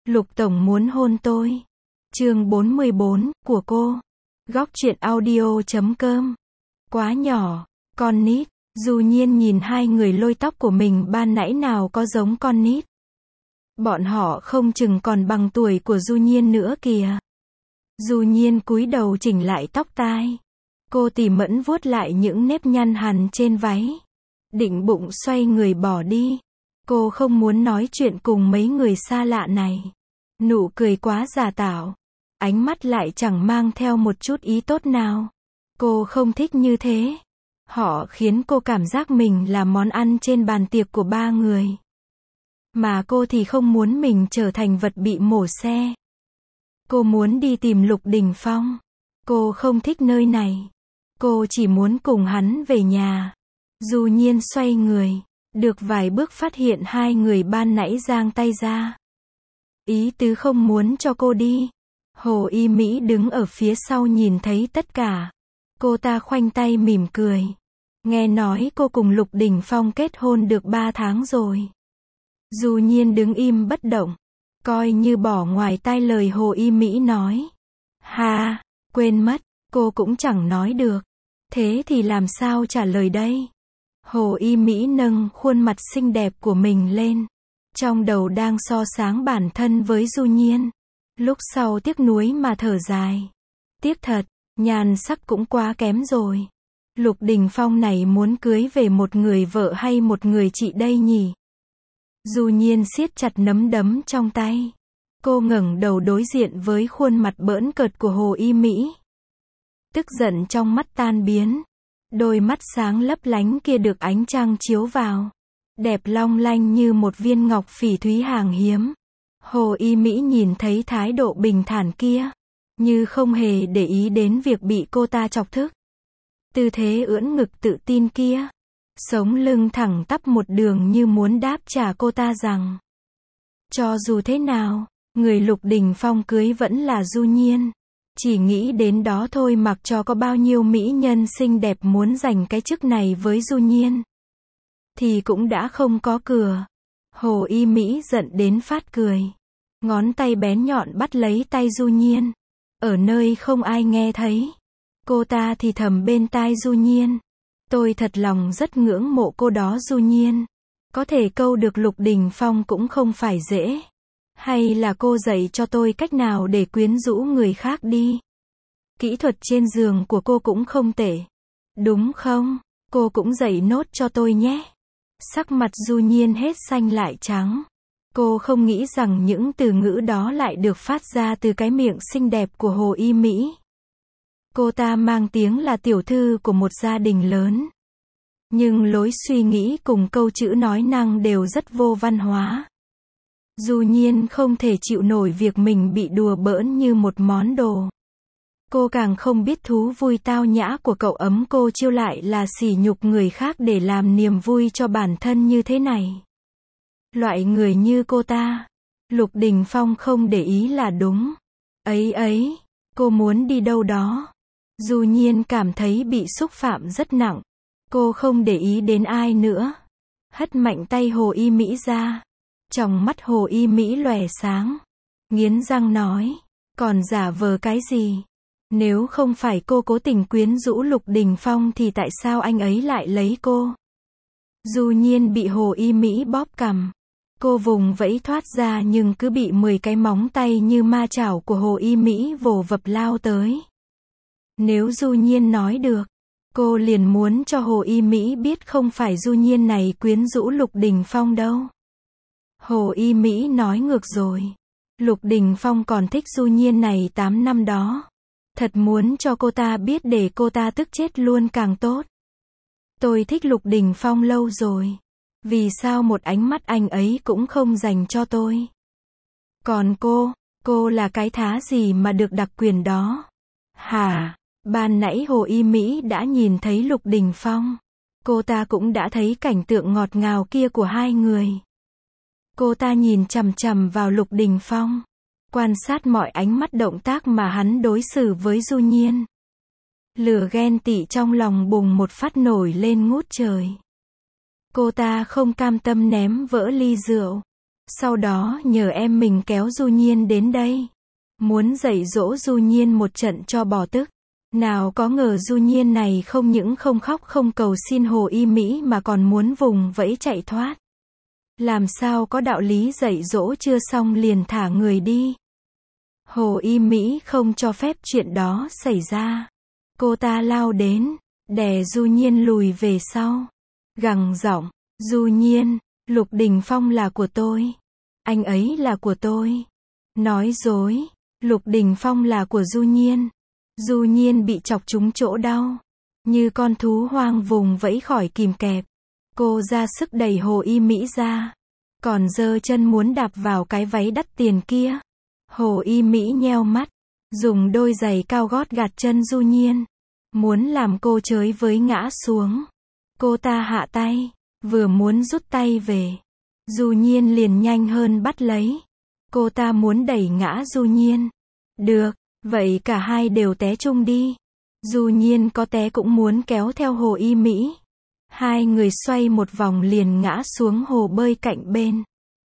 Lục Tổng muốn hôn tôi. Chương 44, của cô. Góc truyện audio.com. Quá nhỏ, con nít. Du Nhiên nhìn hai người lôi tóc của mình ban nãy nào có giống con nít. Bọn họ không chừng còn bằng tuổi của Du Nhiên nữa kìa. Du Nhiên cúi đầu chỉnh lại tóc tai. Cô tỉ mẫn vuốt lại những nếp nhăn hằn trên váy. Định bụng xoay người bỏ đi. Cô không muốn nói chuyện cùng mấy người xa lạ này. Nụ cười quá giả tạo. Ánh mắt lại chẳng mang theo một chút ý tốt nào. Cô không thích như thế. Họ khiến cô cảm giác mình là món ăn trên bàn tiệc của ba người. Mà cô thì không muốn mình trở thành vật bị mổ xe. Cô muốn đi tìm Lục Đình Phong. Cô không thích nơi này. Cô chỉ muốn cùng hắn về nhà. Du Nhiên xoay người. Được vài bước phát hiện hai người ban nãy giang tay ra. Ý tứ không muốn cho cô đi. Hồ Y Mỹ đứng ở phía sau nhìn thấy tất cả. Cô ta khoanh tay mỉm cười. Nghe nói cô cùng Lục Đình Phong kết hôn được 3 tháng rồi. Du Nhiên đứng im bất động. Coi như bỏ ngoài tai lời Hồ Y Mỹ nói. Ha, quên mất, cô cũng chẳng nói được. Thế thì làm sao trả lời đây? Hồ Y Mỹ nâng khuôn mặt xinh đẹp của mình lên. Trong đầu đang so sánh bản thân với Du Nhiên. Lúc sau tiếc nuối mà thở dài. Tiếc thật, nhan sắc cũng quá kém rồi. Lục Đình Phong này muốn cưới về một người vợ hay một người chị đây nhỉ? Du Nhiên siết chặt nắm đấm trong tay. Cô ngẩng đầu đối diện với khuôn mặt bỡn cợt của Hồ Y Mỹ. Tức giận trong mắt tan biến. Đôi mắt sáng lấp lánh kia được ánh trăng chiếu vào. Đẹp long lanh như một viên ngọc phỉ thúy hàng hiếm. Hồ Y Mỹ nhìn thấy thái độ bình thản kia. Như không hề để ý đến việc bị cô ta chọc tức. Tư thế ưỡn ngực tự tin kia. Sống lưng thẳng tắp một đường như muốn đáp trả cô ta rằng. Cho dù thế nào, người Lục Đình Phong cưới vẫn là Du Nhiên. Chỉ nghĩ đến đó thôi mặc cho có bao nhiêu mỹ nhân xinh đẹp muốn giành cái chức này với Du Nhiên. Thì cũng đã không có cửa. Hồ Y Mỹ giận đến phát cười. Ngón tay bén nhọn bắt lấy tay Du Nhiên. Ở nơi không ai nghe thấy. Cô ta thì thầm bên tai Du Nhiên. Tôi thật lòng rất ngưỡng mộ cô đó Du Nhiên. Có thể câu được Lục Đình Phong cũng không phải dễ. Hay là cô dạy cho tôi cách nào để quyến rũ người khác đi. Kỹ thuật trên giường của cô cũng không tệ. Đúng không? Cô cũng dạy nốt cho tôi nhé. Sắc mặt Du Nhiên hết xanh lại trắng. Cô không nghĩ rằng những từ ngữ đó lại được phát ra từ cái miệng xinh đẹp của Hồ Y Mỹ. Cô ta mang tiếng là tiểu thư của một gia đình lớn. Nhưng lối suy nghĩ cùng câu chữ nói năng đều rất vô văn hóa. Du Nhiên không thể chịu nổi việc mình bị đùa bỡn như một món đồ. Cô càng không biết thú vui tao nhã của cậu ấm cô chiêu lại là sỉ nhục người khác để làm niềm vui cho bản thân như thế này. Loại người như cô ta, Lục Đình Phong không để ý là đúng. Ấy, cô muốn đi đâu đó. Du Nhiên cảm thấy bị xúc phạm rất nặng. Cô không để ý đến ai nữa. Hất mạnh tay Hồ Y Mỹ ra. Trong mắt Hồ Y Mỹ lòe sáng. Nghiến răng nói. Còn giả vờ cái gì? Nếu không phải cô cố tình quyến rũ Lục Đình Phong thì tại sao anh ấy lại lấy cô? Du Nhiên bị Hồ Y Mỹ bóp cằm. Cô vùng vẫy thoát ra nhưng cứ bị 10 cái móng tay như ma chảo của Hồ Y Mỹ vồ vập lao tới. Nếu Du Nhiên nói được, cô liền muốn cho Hồ Y Mỹ biết không phải Du Nhiên này quyến rũ Lục Đình Phong đâu. Hồ Y Mỹ nói ngược rồi. Lục Đình Phong còn thích Du Nhiên này 8 năm đó. Thật muốn cho cô ta biết để cô ta tức chết luôn càng tốt. Tôi thích Lục Đình Phong lâu rồi. Vì sao một ánh mắt anh ấy cũng không dành cho tôi? Còn cô là cái thá gì mà được đặc quyền đó? Hả? Ban nãy Hồ Y Mỹ đã nhìn thấy Lục Đình Phong. Cô ta cũng đã thấy cảnh tượng ngọt ngào kia của hai người. Cô ta nhìn chằm chằm vào Lục Đình Phong. Quan sát mọi ánh mắt động tác mà hắn đối xử với Du Nhiên. Lửa ghen tị trong lòng bùng một phát nổi lên ngút trời. Cô ta không cam tâm ném vỡ ly rượu. Sau đó nhờ em mình kéo Du Nhiên đến đây. Muốn dạy dỗ Du Nhiên một trận cho bỏ tức. Nào có ngờ Du Nhiên này không những không khóc không cầu xin Hồ Y Mỹ mà còn muốn vùng vẫy chạy thoát. Làm sao có đạo lý dạy dỗ chưa xong liền thả người đi. Hồ Y Mỹ không cho phép chuyện đó xảy ra. Cô ta lao đến, đè Du Nhiên lùi về sau. Gằn giọng, Du Nhiên, Lục Đình Phong là của tôi. Anh ấy là của tôi. Nói dối, Lục Đình Phong là của Du Nhiên. Du Nhiên bị chọc trúng chỗ đau. Như con thú hoang vùng vẫy khỏi kìm kẹp. Cô ra sức đẩy Hồ Y Mỹ ra. Còn giơ chân muốn đạp vào cái váy đắt tiền kia. Hồ Y Mỹ nheo mắt. Dùng đôi giày cao gót gạt chân Du Nhiên. Muốn làm cô chới với ngã xuống. Cô ta hạ tay. Vừa muốn rút tay về. Du Nhiên liền nhanh hơn bắt lấy. Cô ta muốn đẩy ngã Du Nhiên. Được, vậy cả hai đều té chung đi. Du Nhiên có té cũng muốn kéo theo Hồ Y Mỹ. Hai người xoay một vòng liền ngã xuống hồ bơi cạnh bên.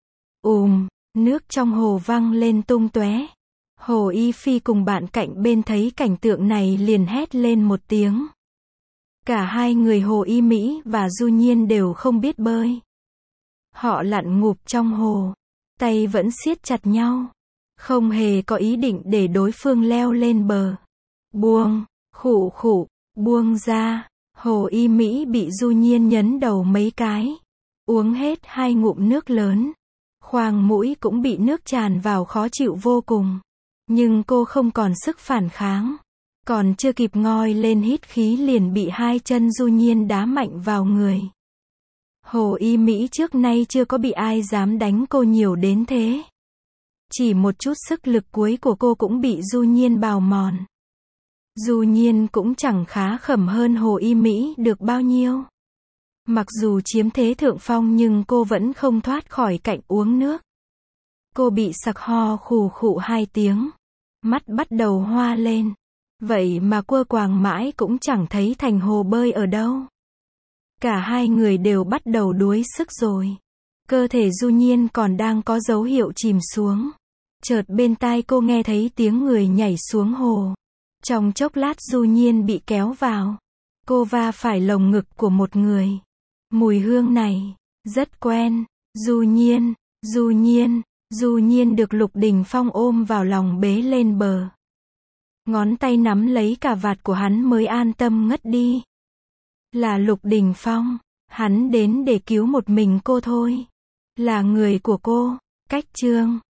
Nước trong hồ văng lên tung tóe. Hồ Y Phi cùng bạn cạnh bên thấy cảnh tượng này liền hét lên một tiếng. Cả hai người Hồ Y Mỹ và Du Nhiên đều không biết bơi. Họ lặn ngụp trong hồ. Tay vẫn siết chặt nhau. Không hề có ý định để đối phương leo lên bờ. Buông, khụ khụ, buông ra. Hồ Y Mỹ bị Du Nhiên nhấn đầu mấy cái. Uống hết 2 ngụm nước lớn. Khoang mũi cũng bị nước tràn vào khó chịu vô cùng. Nhưng cô không còn sức phản kháng. Còn chưa kịp ngoi lên hít khí liền bị 2 chân Du Nhiên đá mạnh vào người. Hồ Y Mỹ trước nay chưa có bị ai dám đánh cô nhiều đến thế. Chỉ một chút sức lực cuối của cô cũng bị Du Nhiên bào mòn. Du Nhiên cũng chẳng khá khẩm hơn Hồ Y Mỹ được bao nhiêu. Mặc dù chiếm thế thượng phong nhưng cô vẫn không thoát khỏi cảnh uống nước. Cô bị sặc ho khù khụ 2 tiếng. Mắt bắt đầu hoa lên. Vậy mà quơ quàng mãi cũng chẳng thấy thành hồ bơi ở đâu. Cả hai người đều bắt đầu đuối sức rồi. Cơ thể Du Nhiên còn đang có dấu hiệu chìm xuống. Chợt bên tai cô nghe thấy tiếng người nhảy xuống hồ. Trong chốc lát Du Nhiên bị kéo vào. Cô va phải lồng ngực của một người. Mùi hương này rất quen. Du Nhiên được Lục Đình Phong ôm vào lòng bế lên bờ. Ngón tay nắm lấy cà vạt của hắn mới an tâm ngất đi. Là Lục Đình Phong. Hắn đến để cứu một mình cô thôi. Là người của cô. Cách chương